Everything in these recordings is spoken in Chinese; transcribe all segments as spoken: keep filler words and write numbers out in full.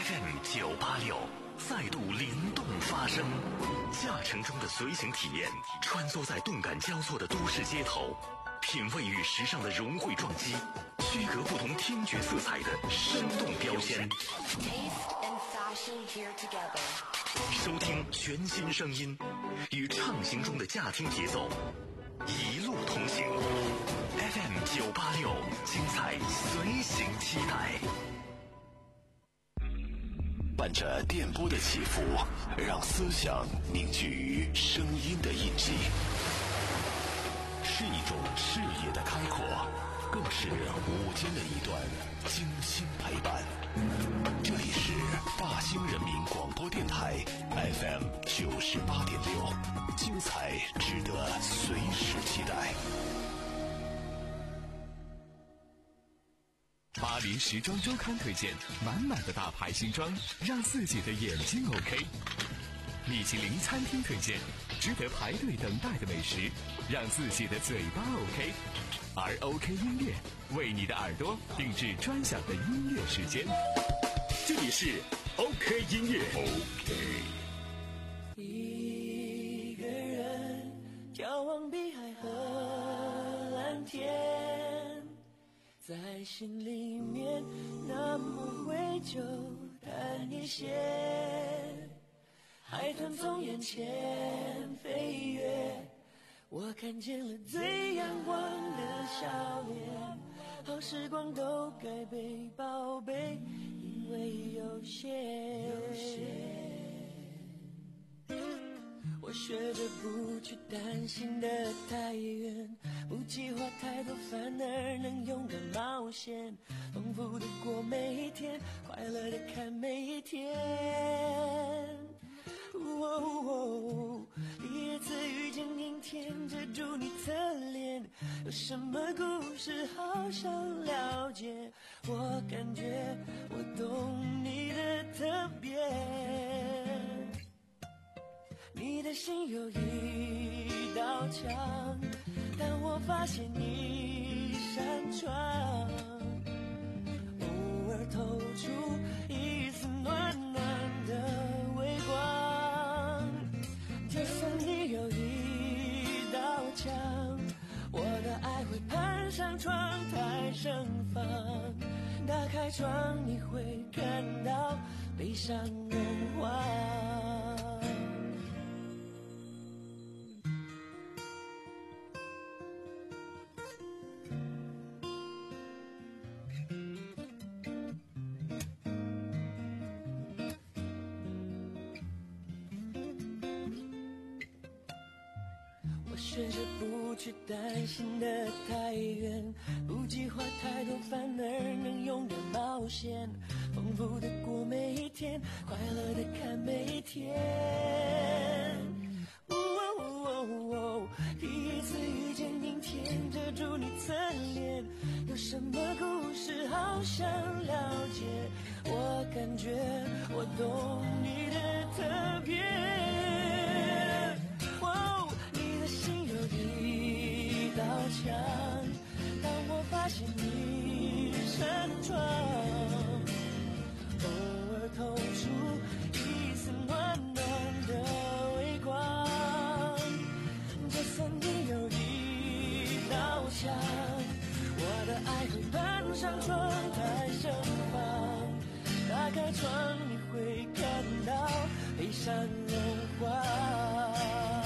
F M 九八六再度灵动发声，驾乘中的随行体验，穿梭在动感交错的都市街头，品味与时尚的融汇撞击，区隔不同听觉色彩的生动标签。收听全新声音，与畅行中的驾听节奏，一路同行。F M 九八六，精彩随行期待。伴着电波的起伏，让思想凝聚于声音的印记，是一种视野的开阔，更是午间的一段精心陪伴。这里是大兴人民广播电台 F M 九十八点六，精彩值得随时期待。 巴黎时装周刊推荐满满的大牌新装，让自己的眼睛 OK。米其林餐厅推荐值得排队等待的美食，让自己的嘴巴 OK。而 OK 音乐为你的耳朵定制专享的音乐时间，这里是 OK 音乐。 OK。 一个人眺望碧海和蓝天，在心里面那么会就淡一些，海豚从眼前飞跃，我看见了最阳光的笑脸，好时光都该被宝贝，因为有限。我学着不去担心的太远，不计划太多，反而能勇敢冒险，丰富的过每一天，快乐的看每一天。哦哦，第一次遇见阴天，遮住你侧脸，有什么故事好想了解？我感觉我懂你的特别，你的心有一道墙，但我发现一扇窗，偶尔透出一丝暖暖的微光。就算你有一道墙，我的爱会攀上窗台盛放，打开窗你会看到悲伤融化。学着不去担心的太远，不计划太多，反而能勇敢冒险，丰富的过每一天，快乐的看每一天。哦哦哦，第一次遇见阴天，遮住你侧脸，有什么故事好想了解？我感觉我懂你的特别。一道墙，当我发现一扇窗，偶尔透出一丝暖暖的微光。就算你有一道墙，我的爱会攀上窗台盛放，打开窗你会看到悲伤融化。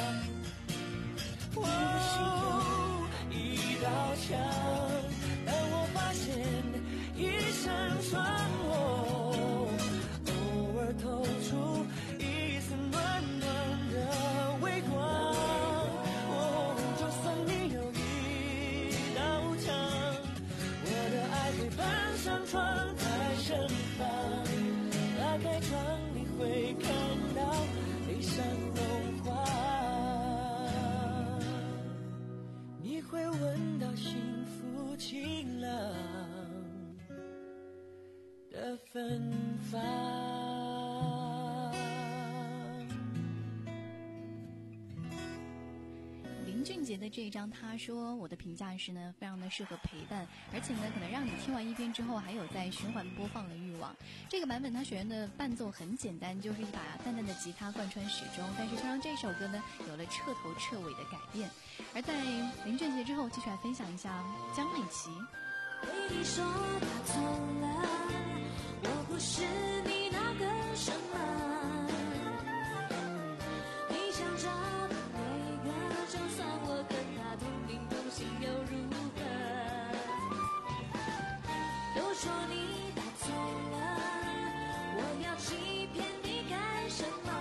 一道墙，但我发现一扇窗，哦，偶尔透出一丝暖暖的微光。哦，就算你有一道墙，我的爱会攀上窗台盛放，打开窗你会看到悲伤融化。你会闻到幸福晴朗的芬芳。 聆林俊杰的这一张，他说我的评价是呢，非常的适合陪伴，而且呢，可能让你听完一遍之后还有在循环播放的欲望。这个版本他选的伴奏很简单，就是一把淡淡的吉他贯穿始终，但是却让这首歌呢有了彻头彻尾的改变。而在林俊杰之后，继续来分享一下江美琪。 对你说他错了，我不是你那个什么，你想找的那个，就算我跟他同名同姓又如何？都说你打错了，我要欺骗你干什么？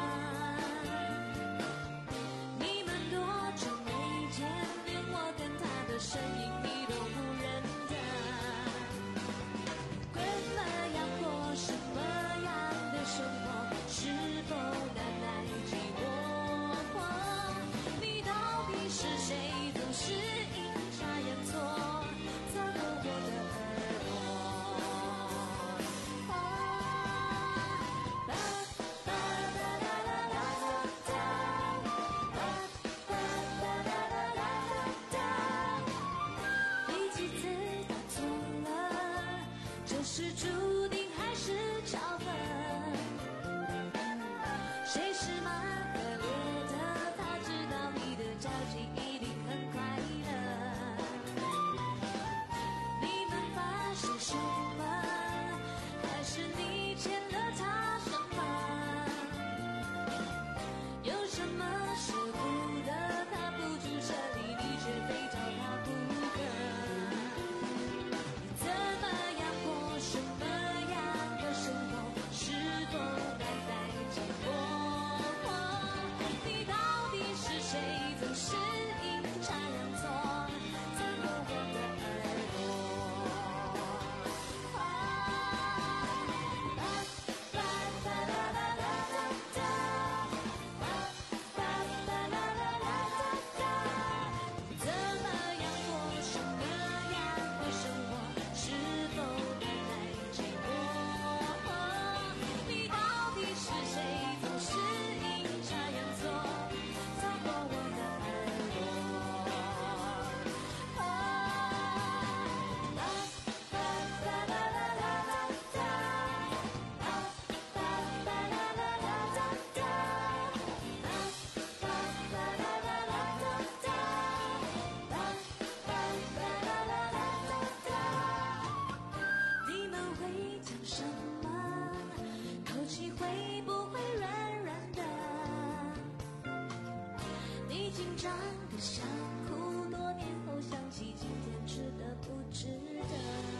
你们多久没见，连我跟他的身影你都不认得。怎么样过什么样的生活，是否难耐寂寞？你到底是谁，总是阴差阳错擦过我的耳朵。啦啦啦啦啦啦啦啦啦啦啦，第几次打错了？这是注定还是巧合？谁是蛮恶劣的？他知道你的交集一定很快乐。你们发生什么？还是你欠了他什么？有什么舍不得？他不住这里，你却非找他不可。怎么样过什么样的生活，是否难耐寂寞？你到底是谁，总是阴差阳错擦过我的耳朵。啊啦啦啦啦啦啦啦啦啦啦啦啦啦，怎么样过什么样的生活，是否难耐寂寞？你到底是谁，总是阴差阳错擦过我的耳朵。啊啦啦啦啦啦啦啦啦啦啦啦啦啦啦啦啦啦你们会讲什么？口气会不会软软的？你紧张的想哭，多年后想起今天值得不值得？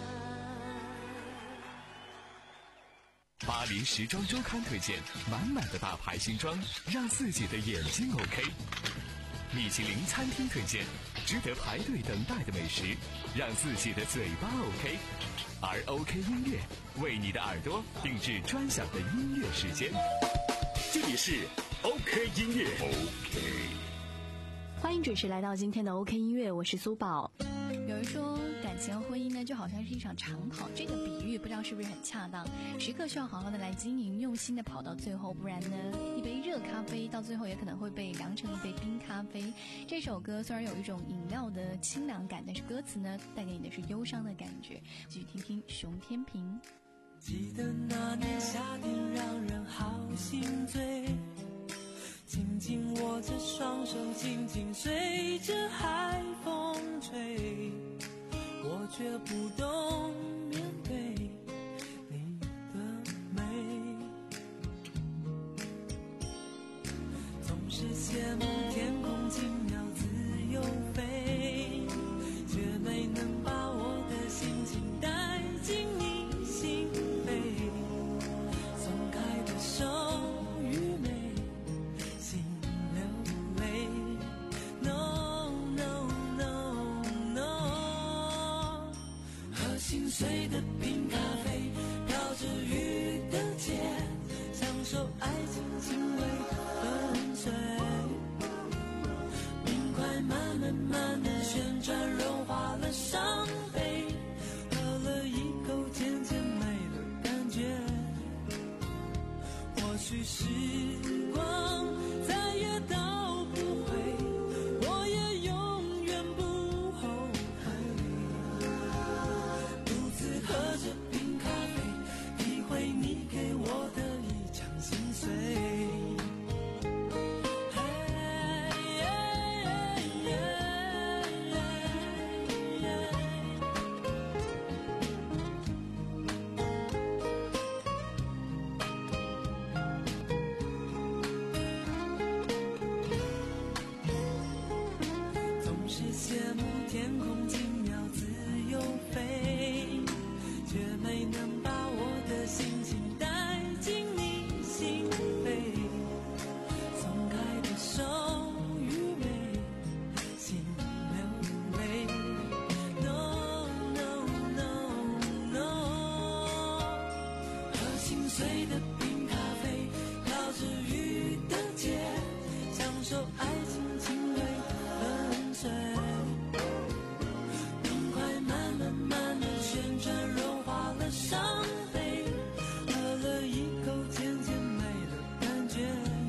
巴黎时装周刊推荐满满的大牌新装，让自己的眼睛 OK。米其林餐厅推荐值得排队等待的美食，让自己的嘴巴 OK。而 OK 音乐为你的耳朵定制专享的音乐时间。这里是 OK 音乐 OK。 欢迎准时来到今天的 OK 音乐，我是苏宝。有人说感情和婚姻呢就好像是一场长跑，这个比喻不知道是不是很恰当，时刻需要好好的来经营，用心的跑到最后，不然呢一杯热咖啡到最后也可能会被凉成一杯冰咖啡。这首歌虽然有一种饮料的清凉感，但是歌词呢带给你的是忧伤的感觉。继续听听熊天平。 记得那年夏天让人好心醉，紧紧握着双手，紧紧随着海风吹，我却不懂面对你的美，总是羡慕天空轻鸟自由飞，却没能把我的心情带进你心扉，松开的手愚昧，心流泪。 No No No No， 喝心碎的冰咖啡，飘着雨的街，享受爱情轻微的粉碎，冰块慢慢慢慢旋转，融化了伤悲，喝了一口渐渐没了感觉，或许时光再也倒不回，我也有碎的冰咖啡，飘着雨的街，享受爱情轻微的粉碎。冰块慢慢慢慢旋转，融化了伤悲，喝了一口渐渐没了感觉。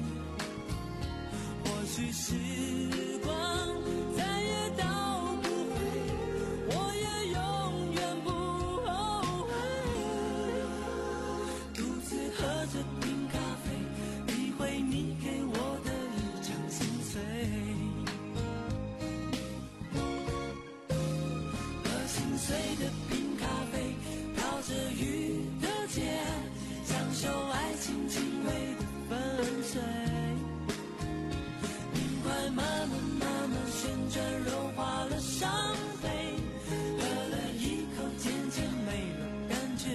或许时光再也倒不回，我也永远不后悔。独自喝着冰咖啡，体会你给我的一场心碎。喝心碎的冰咖啡，飘着雨的街，享受爱情轻微的粉碎。慢慢慢慢旋转，融化了伤悲，喝了一口渐渐没了感觉。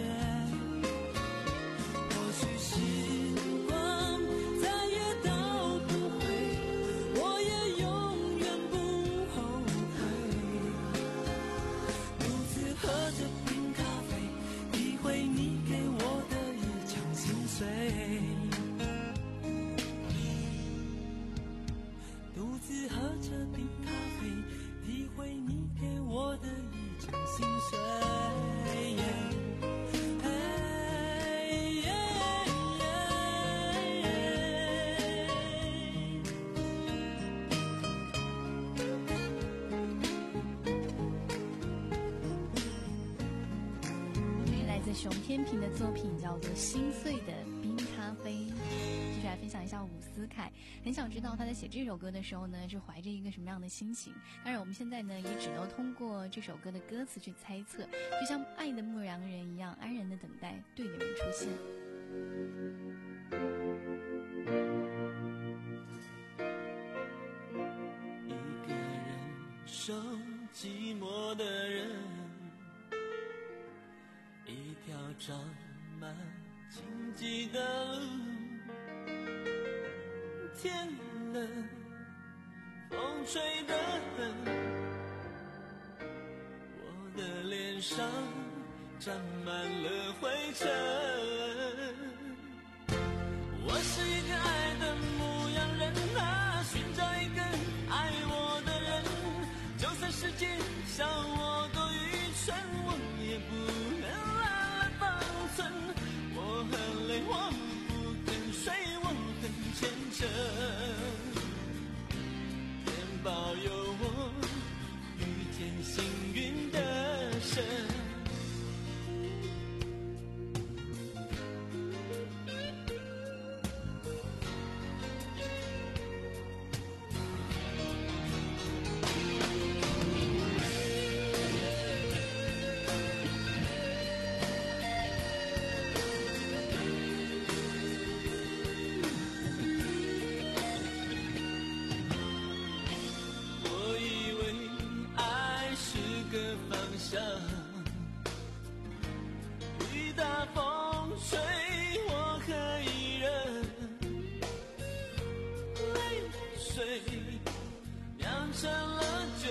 或许时光再也倒不回，我也永远不后悔。独自喝着冰咖啡，体会你给我的一场心碎。独自喝着冰咖啡，体会你给我的一场心碎。 来自熊天平的作品叫做《心碎的冰咖啡》。接下来分享一下伍思凯，很想知道他在写这首歌的时候呢，是怀着一个什么样的心情。当然我们现在呢，也只能通过这首歌的歌词去猜测，就像爱的牧羊人一样，安然的等待对的人出现。 一个人受寂寞的人，一条长满荆棘的路，天冷，风吹得很，我的脸上沾满了灰尘。我是一个爱的牧羊人啊，寻找一个爱我的人，就算世界笑我多愚蠢，我也不能懒懒放纵。我很累，我不肯睡，我很虔诚，天保佑我遇见幸运的神。雨大风吹我可以忍，泪水酿成了酒，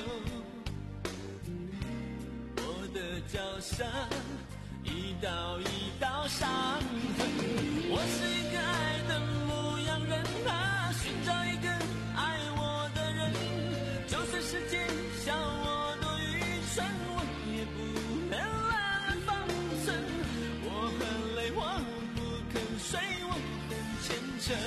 我的脚上一道一道伤痕。我是一个爱的牧羊人啊，寻找一个爱我的人，就算世界笑我多愚蠢，我也不能懒懒放纵。我很累，我不肯睡，我很虔诚，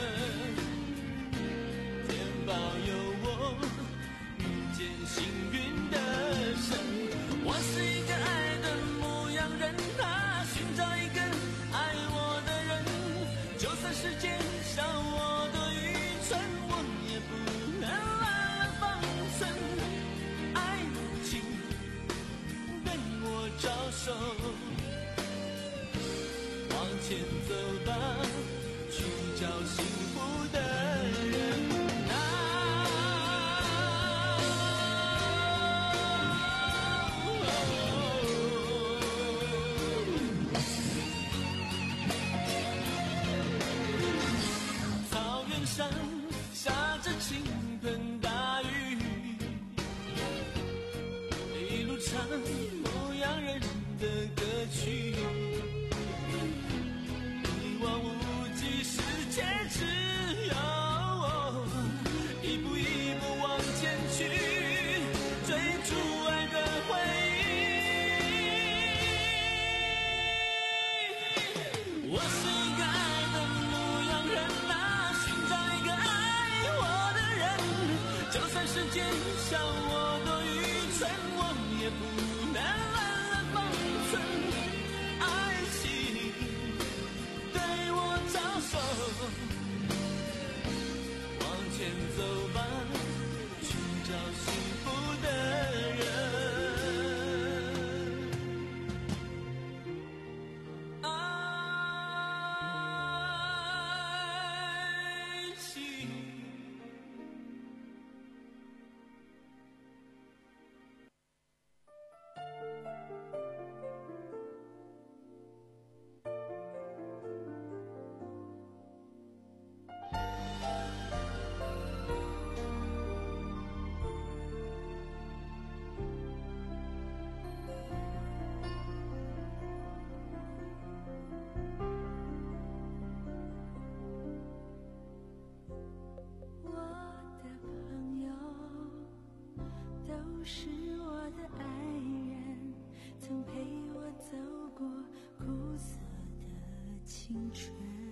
天保佑我遇见幸运的神。我是一个爱的牧羊人啊，寻找一个爱我的人，就算世界笑我多愚蠢，我也不能懒懒放纵。爱情对我招手，往前走吧，去找幸福的人。草原上下着倾盆大雨，一路唱牧羊人的歌曲。 我是一个爱的牧羊人啊，寻找一个爱我的人，就算世界笑我多愚蠢，我也不能乱了方寸。爱情对我招手，往前走吧，寻找幸福的人。 是我的爱人，曾陪我走过苦涩的青春。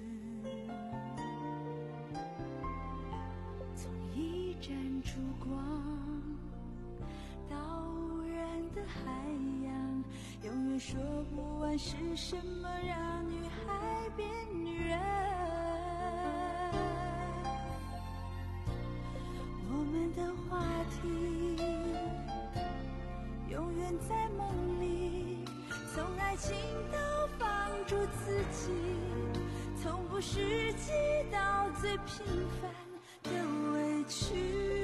从一盏烛光到无人的海洋，永远说不完是什么让女孩变女人。我们的话题永远在梦里，从爱情到放逐自己，从不实际到最平凡的委屈。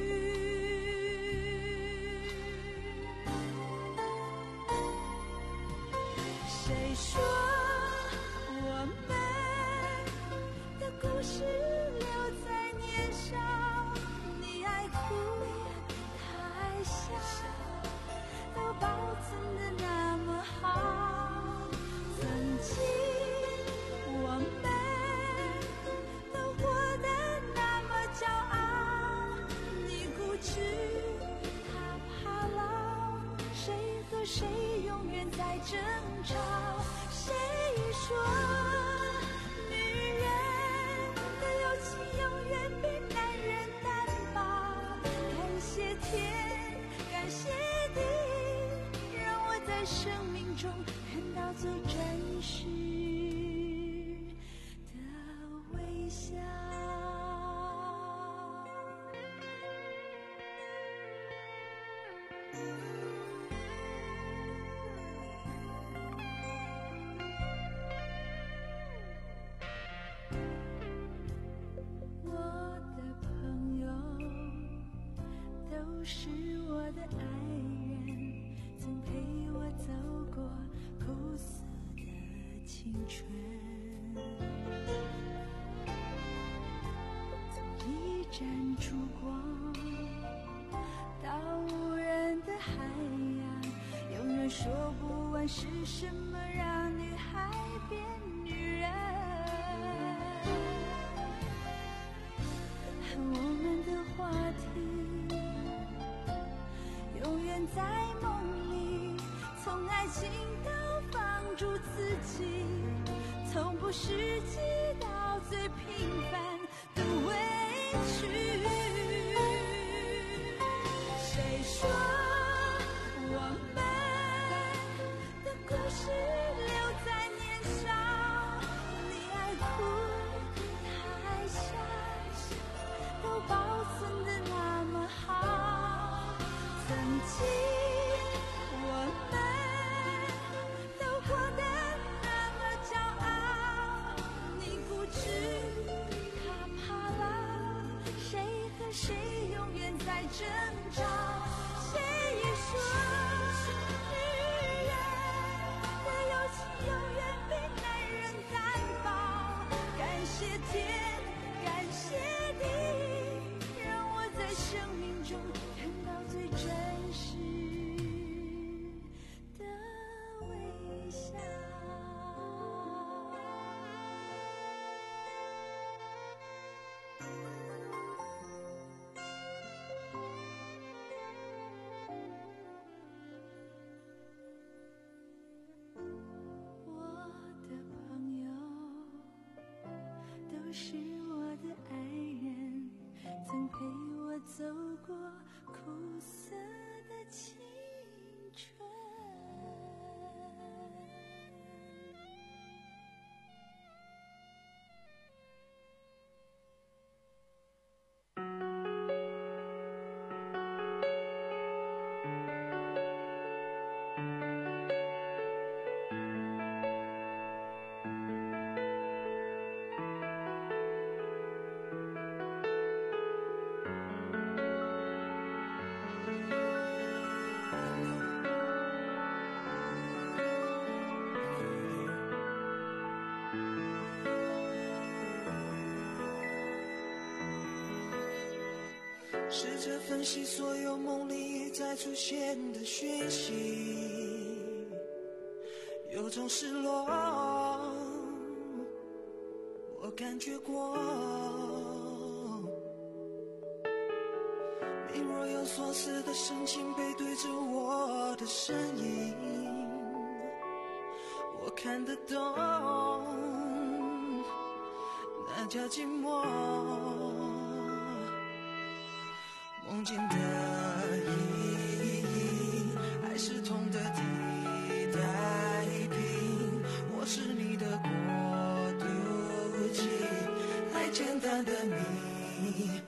谁说我们的故事留在年少，你爱哭他爱笑，都保存得那么好。曾经我们都活得那么骄傲，你固执他怕老，谁和谁永远在争吵。谁说女人的友情永远比男人单薄？感谢天，感谢地，让我在生命中看到最真实的微笑。我的朋友都是我的爱人，曾陪我走过苦涩的青春。从一盏烛光到无人的海洋，永远说不完是什么让女孩变女人。我们的话题永远在梦里，从爱情到放逐自己，从不实际到最平凡的委屈。谁说我们的故事留在年少，你爱哭他爱笑，都保存得那么好。曾经我们都活得那么骄傲，你固执他试着分析所有梦里再出现的讯息，有种失落我感觉过，你若有所思的神情背对着我的身影，我看得懂，那叫寂寞。梦境的意义还是痛的替代品，我是你的过渡期，太简单的谜语，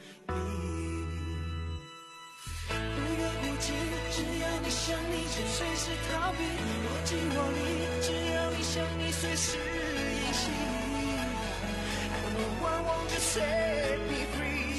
不远不近，只要你想你就随时逃避，若即若离，只要你想你随时隐形， I don't know what won't you set me free，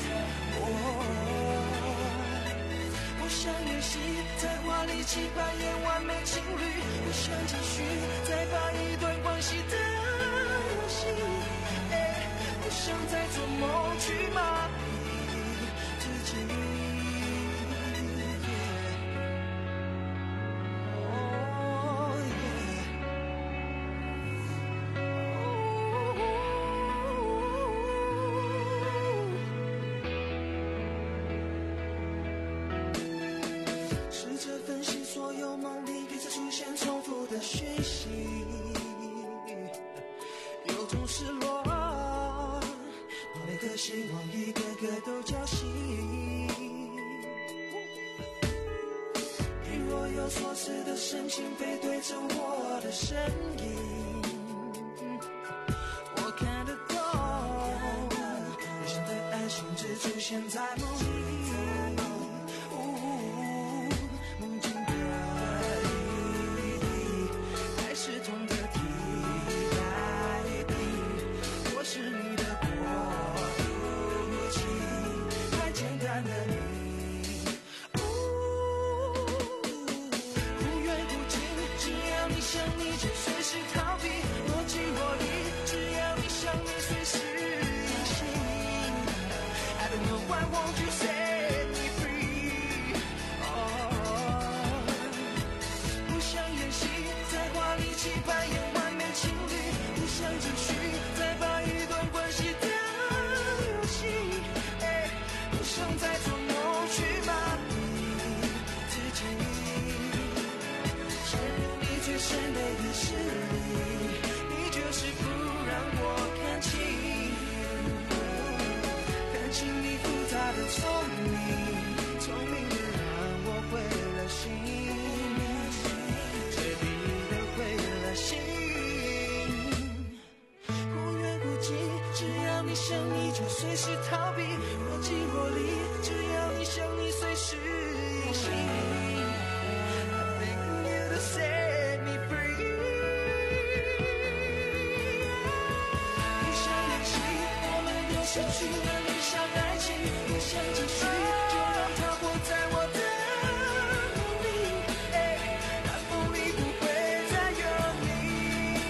不想演戏，在华丽期扮演完美情侣，不想继续再把一段关系的游戏，不想再做梦去麻痹自己。希望一个个都叫醒，你若有所思的神情背对着我的身影，我看得懂，余生的爱情只出现在梦里，梦境的意义还是痛的替代品，我是你的简单的你，不远不近，只要你想你就随时逃避，若即若离，只要你想你随时隐形， I don't know why won't you set me free， 不想演戏，在华丽期扮演完美情侣，不想继续再把一段关系的游戏，不想再做梦去麻痹自己，陷入你最深的意识里，你就是不让我看清，看清你复杂的聪明，聪明的让我灰了心，彻底的灰了心，不远不近，只要你想你就随时逃避，若即若离，只要你想你随时隐形， I beg you to set me free， 不想演戏，我们都失去了理想爱情，不想继续，就让它活在我的梦里，但梦里不会再有你。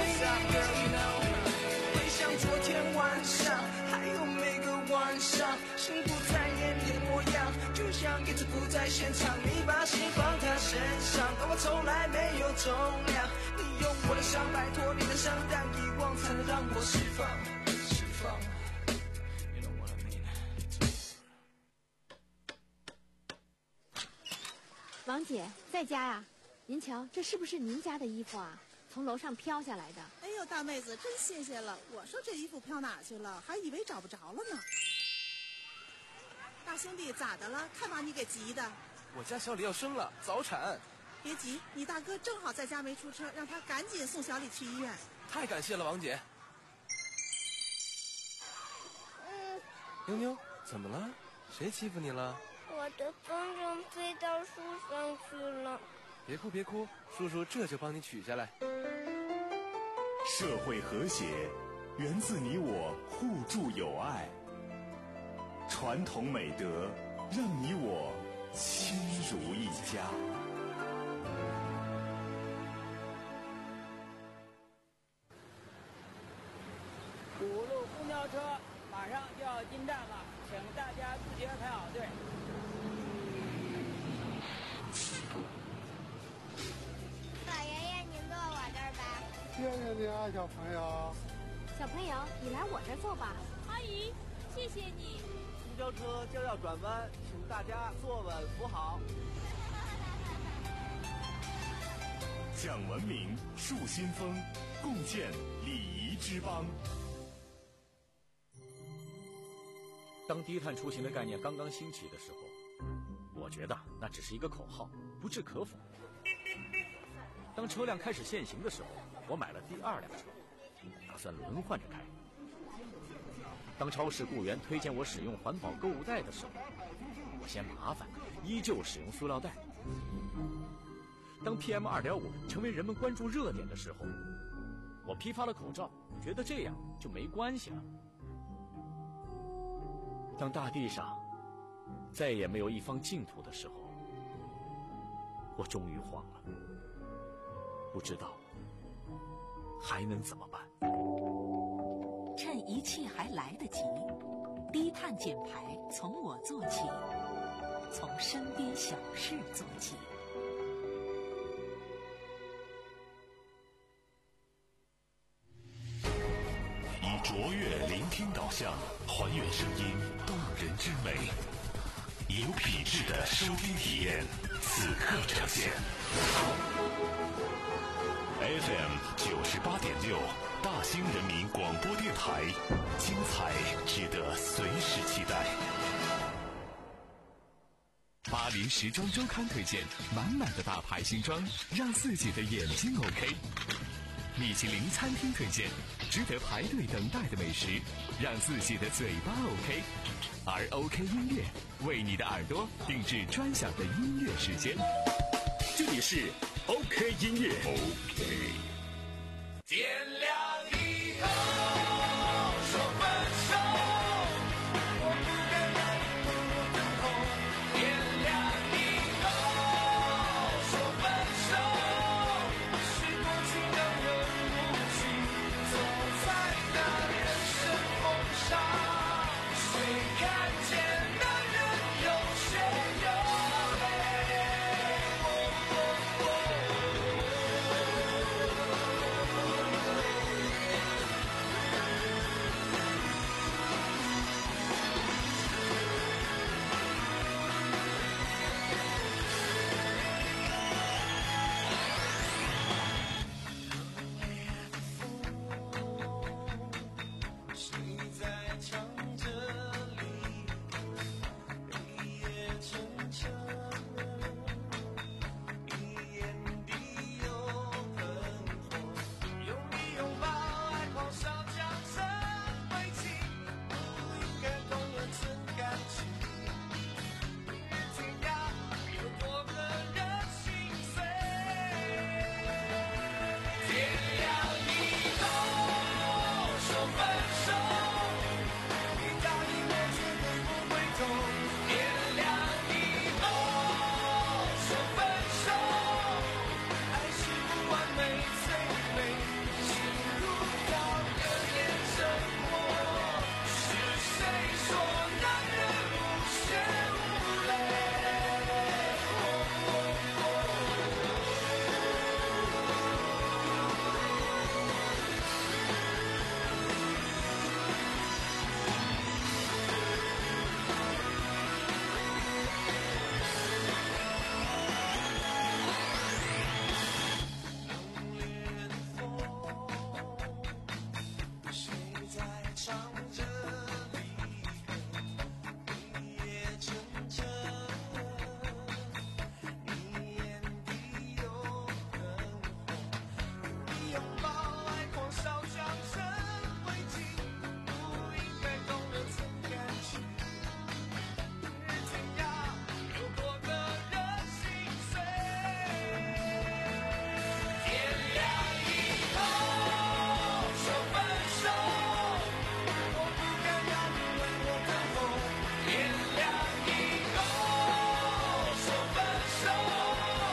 回想昨天晚上，还有每个晚上，心不再演你的模样，就像一直不在现场，你把心放他身上，但我从来没有重量，你用我的伤摆脱你的伤，但遗忘才能让我释放释放。 王姐在家呀？您瞧，这是不是您家的衣服啊？从楼上飘下来的。 哎呦，大妹子，真谢谢了！我说这衣服飘哪去了，还以为找不着了呢。大兄弟，咋的了？看把你给急的。 我家小李要生了，早产。 别急，你大哥正好在家没出车，让他赶紧送小李去医院。 太感谢了，王姐。 嗯。 妞妞，怎么了？谁欺负你了？ 我的风筝飞到树上去了。 别哭别哭，叔叔这就帮你取下来。 社会和谐源自你我互助友爱，传统美德让你我亲如一家。 五路公交车马上就要进站了，请大家自觉排好队。 老爷爷，您坐我这儿吧。 谢谢你啊，小朋友。 小朋友，你来我这儿坐吧。 阿姨，谢谢你。 公交车将要转弯，请大家坐稳扶好。 讲文明树新风，共建礼仪之邦。 当低碳出行的概念刚刚兴起的时候，我觉得那只是一个口号，不置可否。当车辆开始限行的时候，我买了第二辆车，打算轮换着开。当超市雇员推荐我使用环保购物袋的时候，我嫌麻烦，依旧使用塑料袋。当 P M 二点五 成为人们关注热点的时候，我批发了口罩，觉得这样就没关系了。当大地上再也没有一方净土的时候，我终于慌了，不知道还能怎么办。 趁一切还来得及，低碳减排从我做起，从身边小事做起。 以卓越聆听导向，还原声音动人之美，以有品质的收听体验，此刻呈现。F M 九十八点六，大兴人民广播电台，精彩值得随时期待。 巴黎时装周刊推荐满满的大牌新装，让自己的眼睛 OK。米其林餐厅推荐值得排队等待的美食，让自己的嘴巴 OK。而 OK 音乐为你的耳朵定制专享的音乐时间。 这里是 OK 音乐 OK。 天亮以后说分手，我不敢让你默默等候。天亮以后说分手，是过去让人无情，走在那人生梦上，谁看见男人有血有泪。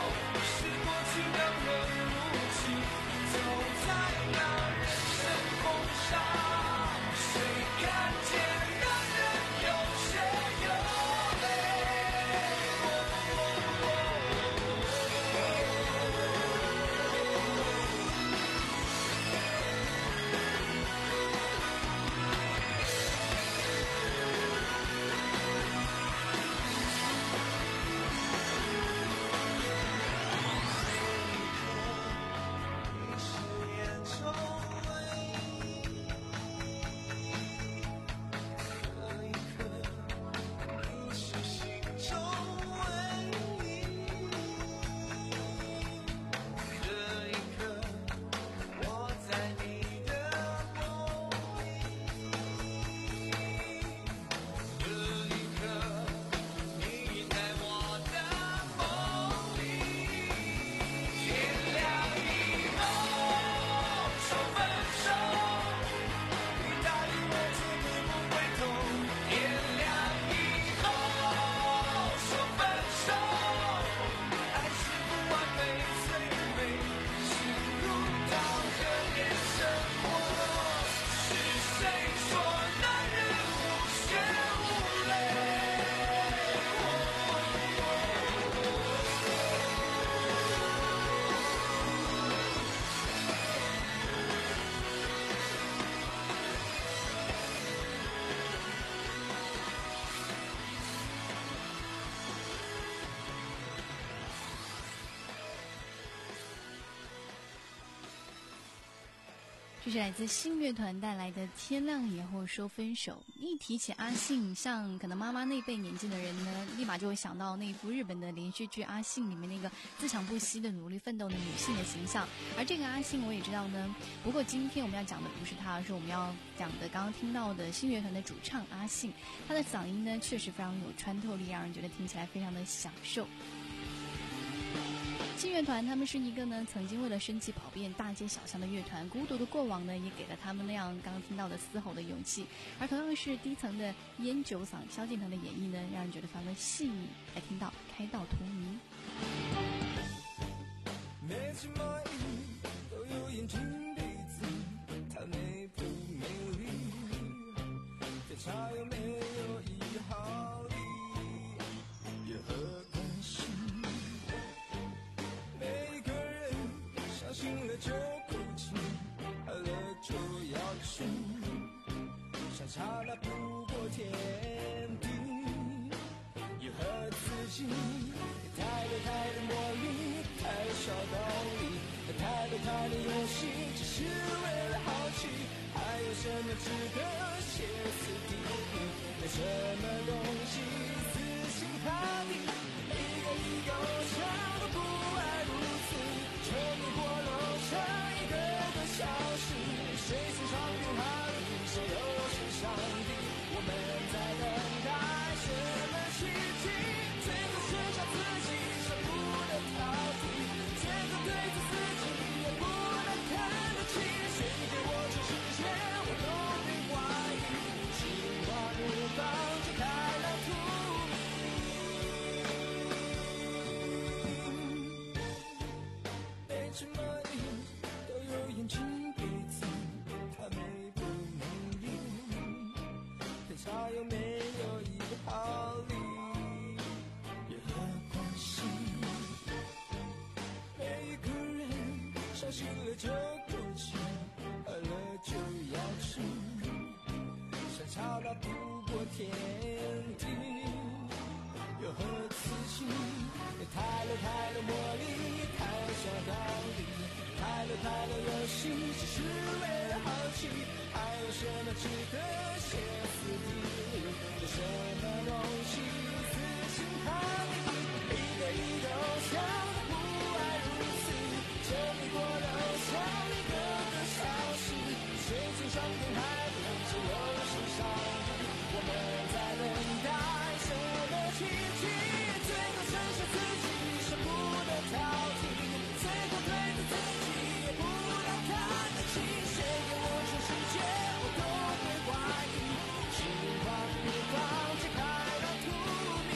走在那人生这是来自信乐团带来的《天亮以后说分手》。一提起阿信，像可能妈妈那辈年纪的人呢，立马就会想到那一部日本的连续剧《阿信》里面那个自强不息的努力奋斗的女性的形象。而这个阿信我也知道呢，不过今天我们要讲的不是他，而是我们要讲的刚刚听到的信乐团的主唱阿信。他的嗓音呢确实非常有穿透力，让人觉得听起来非常的享受。信乐团他们是一个呢曾经为了生计跑遍大街小巷的乐团，孤独的过往呢也给了他们那样刚刚听到的嘶吼的勇气。而同样是低层的烟酒嗓，萧敬腾的演绎呢让人觉得非常的细腻。来听到开道荼蘼。 每只蚂蚁都有眼睛鼻子，它美不美丽？天差有没有一毫厘，有何关系？每个人相信了就哭泣，爱了就要去，相差那不过天地，有何刺激？太多太多魔力，太少道理，太多太多游戏，只是为了好奇。还有什么值得歇斯底里？有什么东西死心塌地？一个一个偶像都不爱如此，沉迷过楼上一个个消失。谁是上天哈利，谁又是上帝？我们在等待什么奇迹？最后剩下自己舍不得逃避，最后对着自己也不能看得起。谁给我全世界，我都没怀疑。情话不放，解开了荼蘼。每只蚂蚁都有眼睛鼻子，它美不美丽？天差有没有一毫厘，有何关系？每一个人相信了就哭泣，爱了就要去，相差那不过天地，有何刺激？太多太多魔力，太少道理，太多太多游戏，只是为了好奇。还有什么值得歇斯底里？有什么东西死心塌地？一个一个偶像不爱如此，沉迷过了偶像一个个消失。谁曾上天还不只有是上帝？我们在等待什么奇迹？最后剩下自己舍不得逃避，最后对着自己也不能看得起。谁给我全世界，我都会怀疑。情话不放，解开了荼蘼。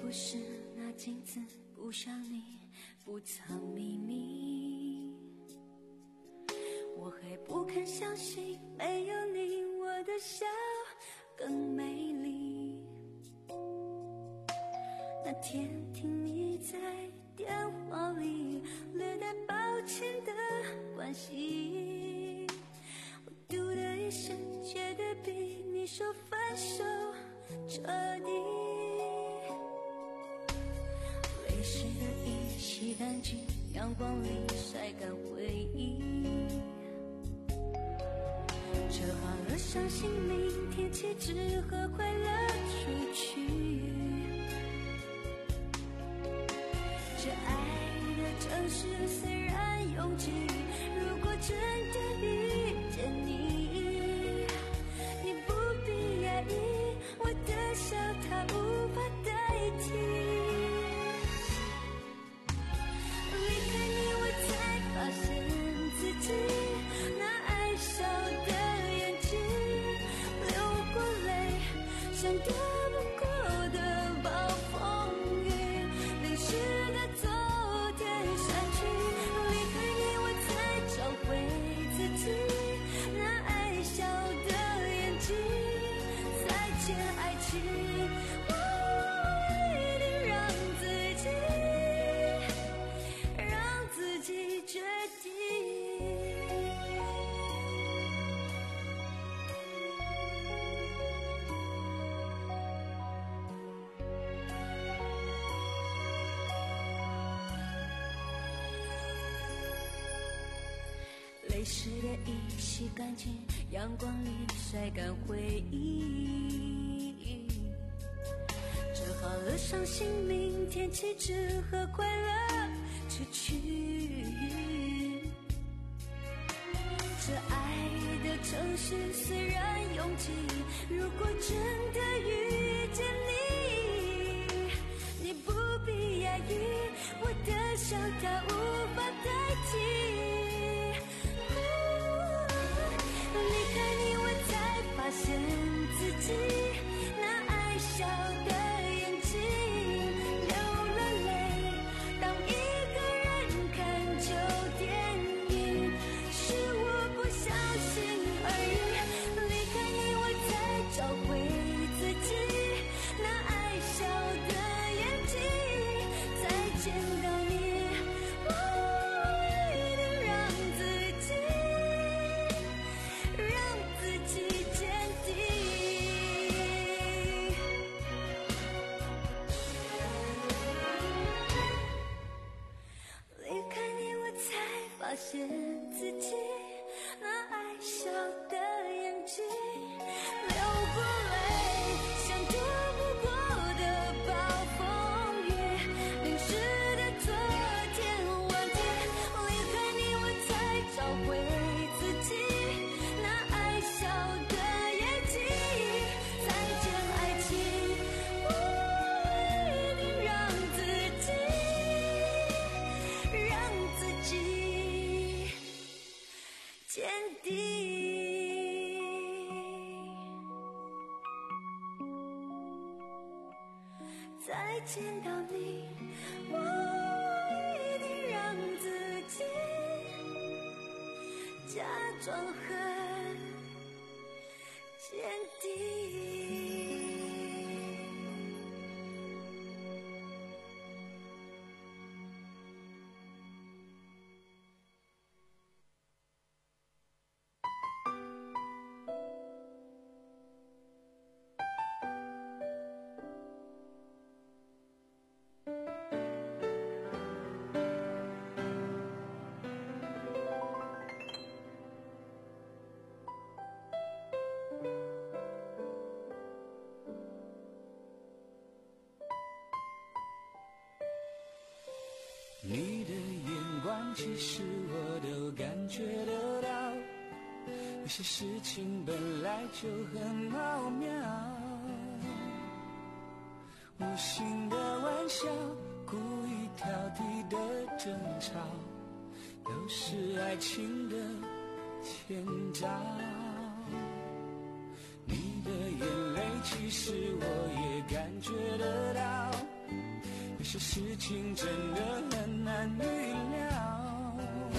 不是那镜子不像你不藏秘密，我还不肯相信没有你我的笑更美丽。那天听你在电话里略带抱歉的关心，我嘟的一声觉得比你说分手彻底。泪湿的衣洗干净，阳光里晒干回忆，折好了伤心明天起只和快乐出去。这爱的城市虽然拥挤，如果真的遇见你，你不必压抑，我的笑它无法代替。离开你我才发现自己那爱笑的眼睛，流过泪像躲不过的暴风雨，淋湿的昨天删去。离开你我才找回自己那爱笑的眼睛。再见爱情，我一定让自己让自己决定。泪湿的衣洗干净，阳光里晒干回忆，折好了伤心明天起只和快乐出去。这爱的城市虽然拥挤，如果真的遇见你，你不必压抑，我的笑它无法代替。离开你我才发现自己那爱笑的眼睛，流了泪当一个人看旧电影，是我不小心而已。离开你我才找回自己那爱笑的眼睛。再见到你我一定让自己让自己坚定。离开你我才发现自己那爱笑的眼睛，流过泪像躲不过的暴风雨，淋湿的昨天晚天。离开你我才找回自己那爱笑的眼睛。再见爱情，我一定让自己让自己坚定。再见到你，我一定让自己假装很坚定。 你的眼光其实我都感觉得到，有些事情本来就很奥妙，无心的玩笑，故意挑剔的争吵，都是爱情的前兆。你的眼泪其实我也感觉得到， 些事情真的很难预料。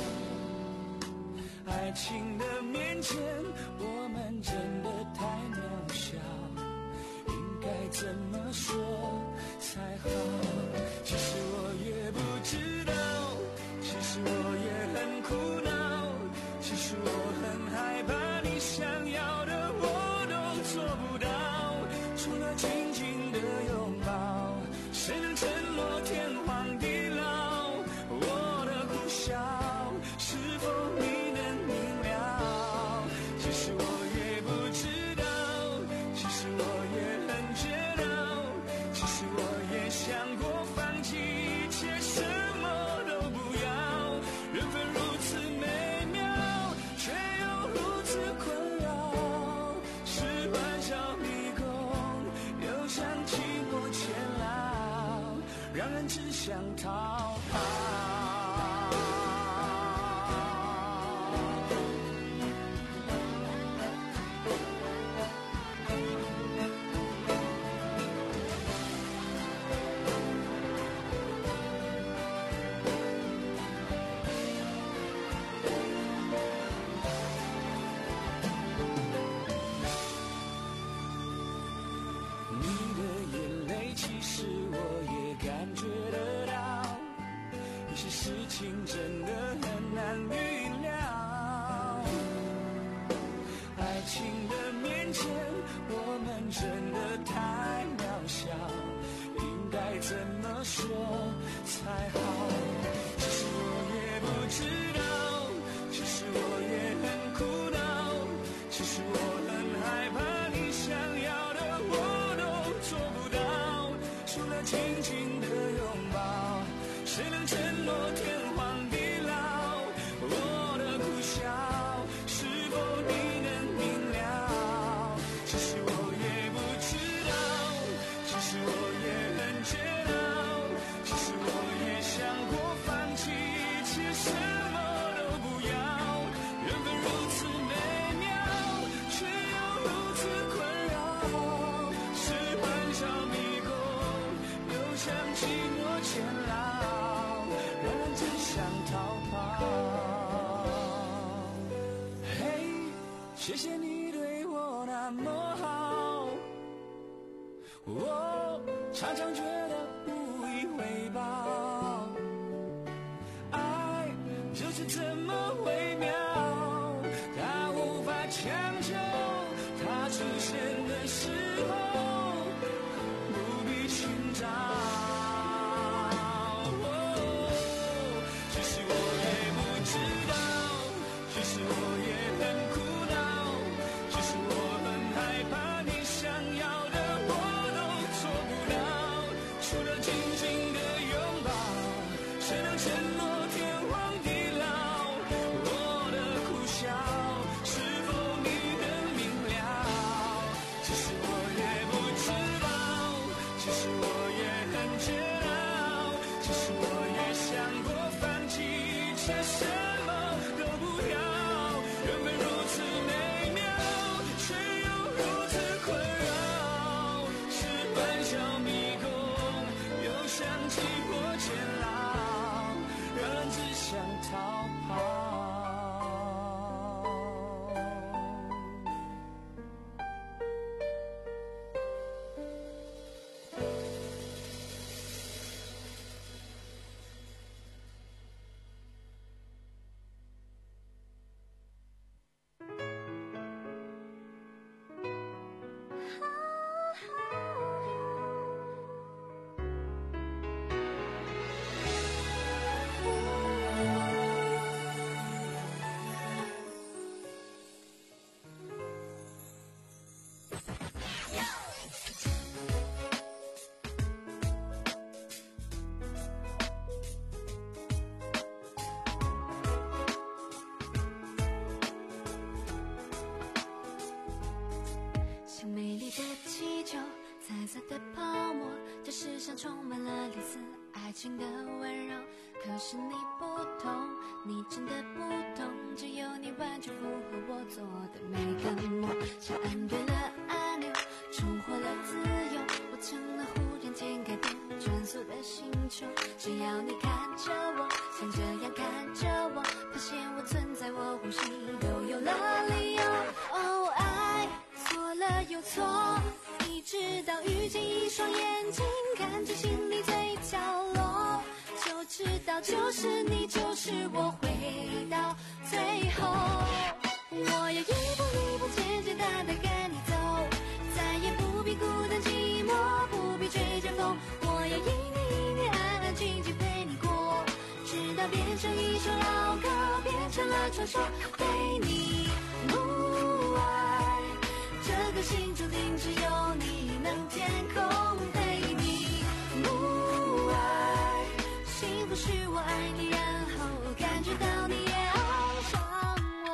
爱情的面前，我们真的太渺小，应该怎么说才好？其实我也不知道，其实我也很苦恼，其实我很害怕，你想要的我都做不到，除了紧紧的拥抱，谁能承诺天荒地老？我的苦笑，是否你能明了？其实我也不知道，其实我也很煎熬，其实我也想过放弃一切，什么都不要。缘分如此美妙，却又如此困扰，是玩笑迷宫，又像寂寞监牢，让人只想逃跑。真的很难预料，爱情的面前，我们真的太渺小，应该怎么说才好？其实我也不知道，其实我也很苦恼，其实我很害怕，你想要的我都做不到，除了紧紧的拥抱，谁能承诺天荒地老？我的苦笑，是否你能明了？其实我也不知道，其实我也很煎熬，其实我也想过放弃一切，什么都不要。缘分如此美妙，却又如此困扰，是玩笑迷宫，又像寂寞监牢，让人只想逃跑。嘿，谢谢你对我那么好，我常常觉得无以回报，爱就是这么微妙，它无法强求，它出现的时候不必寻找。 充满了类似爱情的温柔，可是你不同，你真的不同，只有你完全符合我做的每个梦，像按对了按钮，重获了自由，我成了忽然间改变转速的心双眼睛看着心里最角落，就知道就是你，就是我，回到最后。我要一步一步简简单单跟你走，再也不必孤单寂寞，不必追着风。我要一年一年安安静静陪你过，直到变成一首老歌，变成了传说。对你不爱，这个心注定只有你能填空。对你不爱，幸福是我爱你，然后感觉到你也爱上我。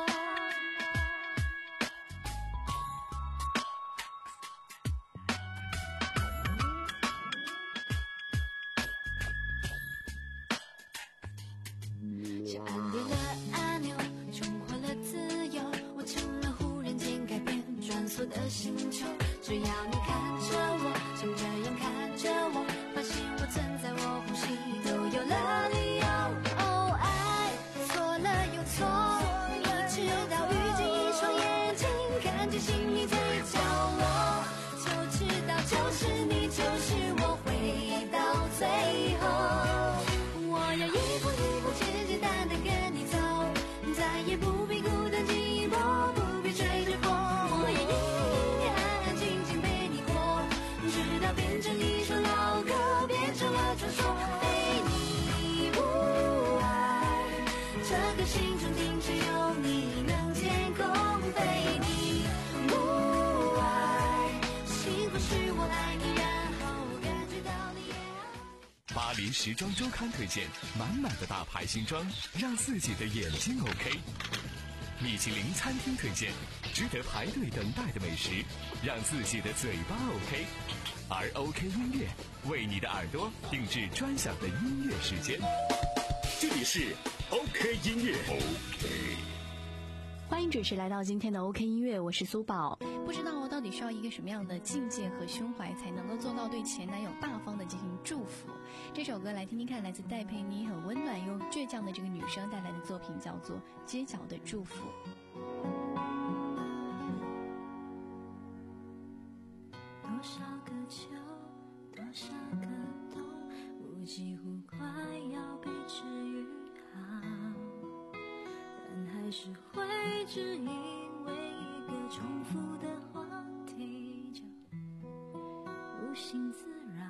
像按对了按钮，重获了自由，我成了忽然间改变穿梭的星球。只要你看着我，就这样看着我，发现我存在，我呼吸都有了理由。哦，爱错了又错，一直到遇见一双眼睛，看见心里最角落，就知道就是你，就是我，回到最后。我要一步一步简简单单跟你走，再也不必孤单寂寞，不必追着风。我要一年一年安安静静陪你过，直到变成一首老歌，变成了传说。对你不爱，这个心注定只有你能填空。对你不爱，幸福是我爱你，然后感觉到你也爱。 巴黎时装周刊推荐满满的大牌新装，让自己的眼睛 OK。米其林餐厅推荐值得排队等待的美食，让自己的嘴巴 OK。而 OK 音乐为你的耳朵定制专享的音乐时间。 这里是 OK 音乐 OK。 欢迎准时来到今天的 OK 音乐，我是苏宝。 不知道到底需要一个什么样的境界和胸怀，才能够做到对前男友大方的进行祝福？这首歌来听听看，来自戴佩妮很温暖又倔强的这个女生带来的作品，叫做《街角的祝福》。 多少个秋，多少个冬，我几乎快要被治愈好，但还是会只因为一个重复的话题就无心自扰。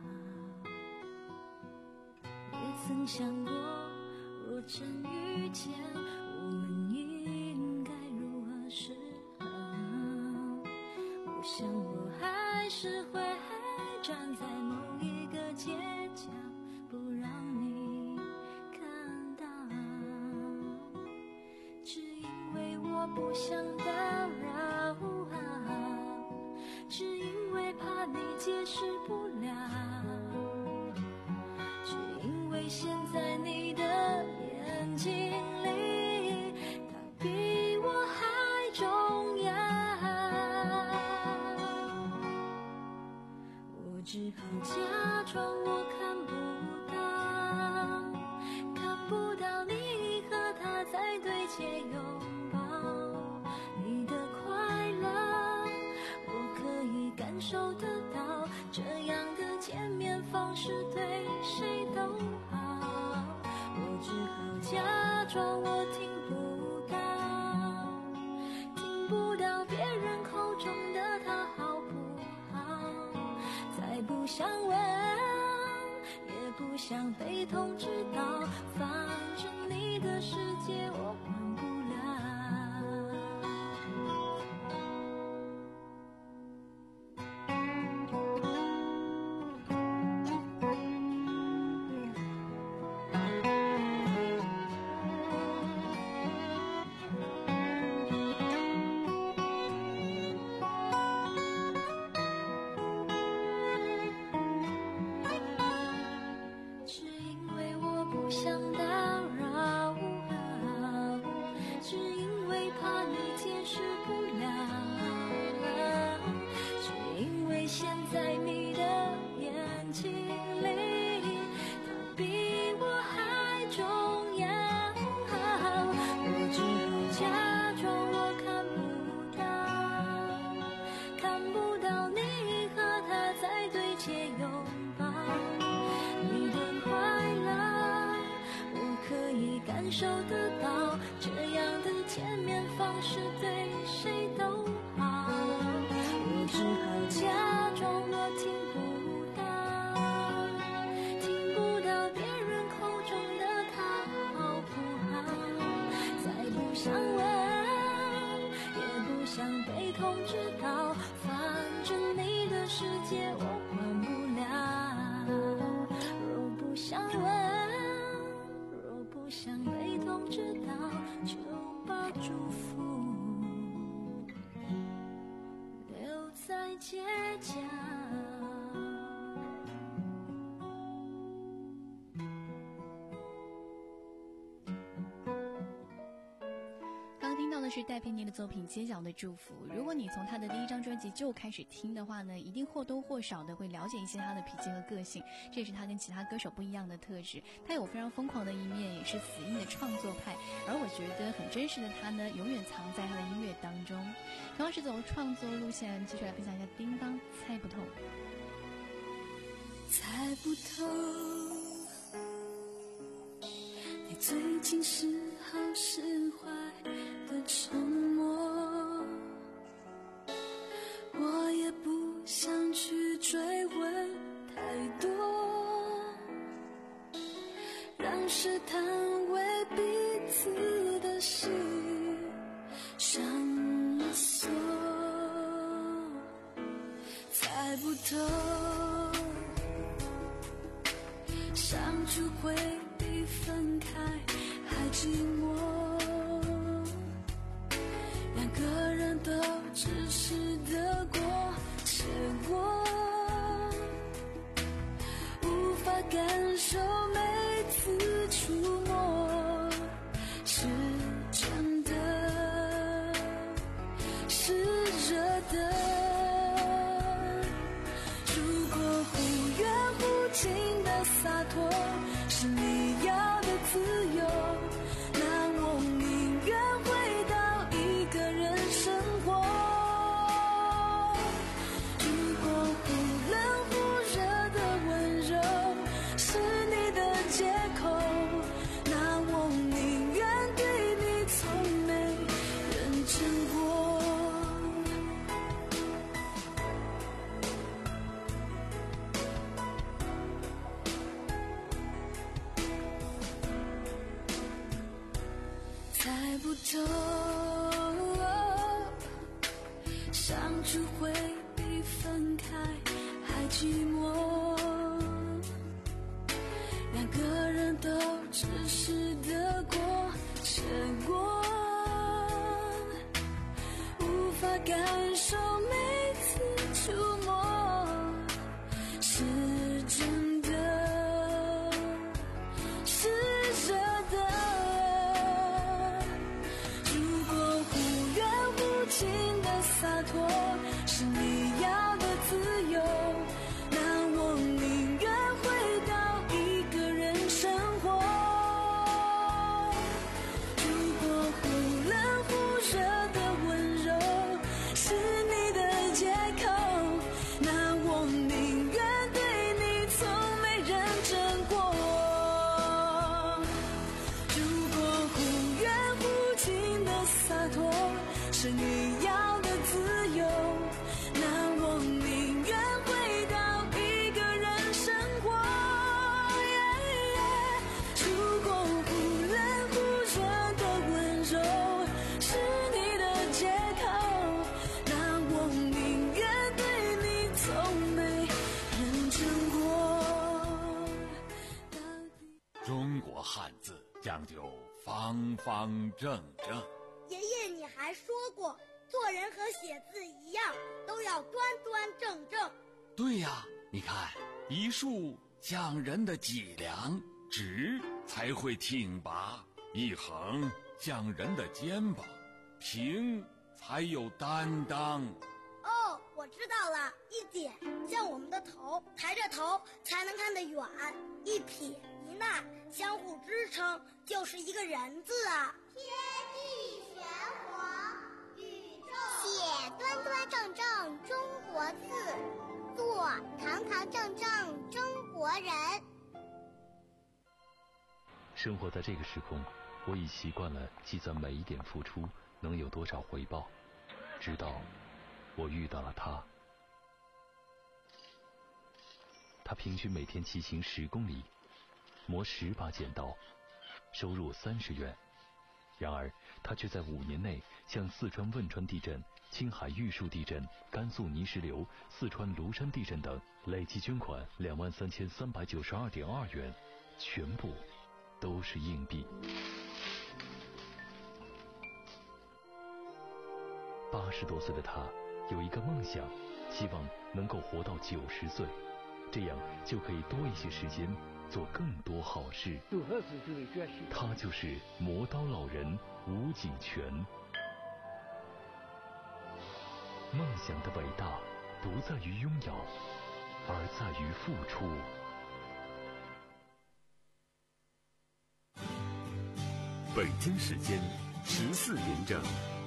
也曾想过，若真遇见，我们应该如何是好。我想我还是会站在某一个街角，不让你看到，只因为我不想打扰，只因为怕你解释不了，只因为现在你的眼睛里，他比我还重要。我只好假装我看不到，看不到你和他在对街拥抱，你的快乐我可以感受得到，这样的见面方式对谁都好。我只好假装我听不到，听不到别人口中的他好不好，再不想问，也不想被通知到，反正你的世界我管不只因为我不想打扰，只因为怕你解释不了，只因为现在你的眼睛里，他比我还重要。我只好假装我看不到，看不到你和他在对街受得到，这样的见面方式对谁都好。我只好假装我听不到，听不到别人口中的他好不好。再不想问，也不想被通知到，反正你的世界我管不了。若不想问，若不想被通知到，就把祝福留在街角。 刚听到的是戴佩妮的作品《街角的祝福》。如果你从她的第一张专辑就开始听的话呢，一定或多或少的会了解一些她的脾气和个性，这也是她跟其他歌手不一样的特质。她有非常疯狂的一面，也是死硬的创作派，而我觉得很真实的她呢，永远藏在她的音乐当中。同样是走创作路线，继续来分享一下叮当猜不透。 猜不透你最近是好是坏的沉默，我也不想去追问太多，让试探为彼此的心上了锁。猜不透相处会比分开还寂寞，两个人都只是得过且过，无法感受每次触摸是真的是热的。如果忽远忽近的洒脱是你要的自由，那我宁愿回到一个人生活。如果忽冷忽热的温柔是你的借口，那我宁愿对你从没认真过。猜不透相处会比分开还寂寞，两个人都只是得过且过，无法感受每次触摸是真的是热的。洒脱是你要的自由，那我宁愿回到一个人生活。如果忽冷忽热的温柔是你的借口，那我宁愿对你从没认真过。如果忽远忽近的洒脱是你要的自由，那我宁愿回到一个人生活。如果忽冷忽热的温柔是你的借口，那我宁愿对你从没认真过。 中国汉字讲究方方正正。 爷爷，你还说过做人和写字一样，都要端端正正。 对呀，你看一竖讲人的脊梁，直才会挺拔；一横讲人的肩膀，平才有担当。 哦，我知道了，一点像我们的头，抬着头才能看得远；一撇一捺相互支撑，就是一个人字啊。 天地玄黄，宇宙写端端正正中国字，做堂堂正正中国人。 生活在这个时空， 我已习惯了计算每一点付出能有多少回报，直到我遇到了他。他平均每天骑行十公里，磨十把剪刀，收入三十元。然而他却在五年内向四川汶川地震、青海玉树地震、甘肃泥石流、四川庐山地震等累计捐款两万三千三百九十二点二元，全部都是硬币。八十多岁的他有一个梦想，希望能够活到九十岁，这样就可以多一些时间做更多好事。他就是磨刀老人吴景全。梦想的伟大不在于拥有，而在于付出。 北京时间十四点整。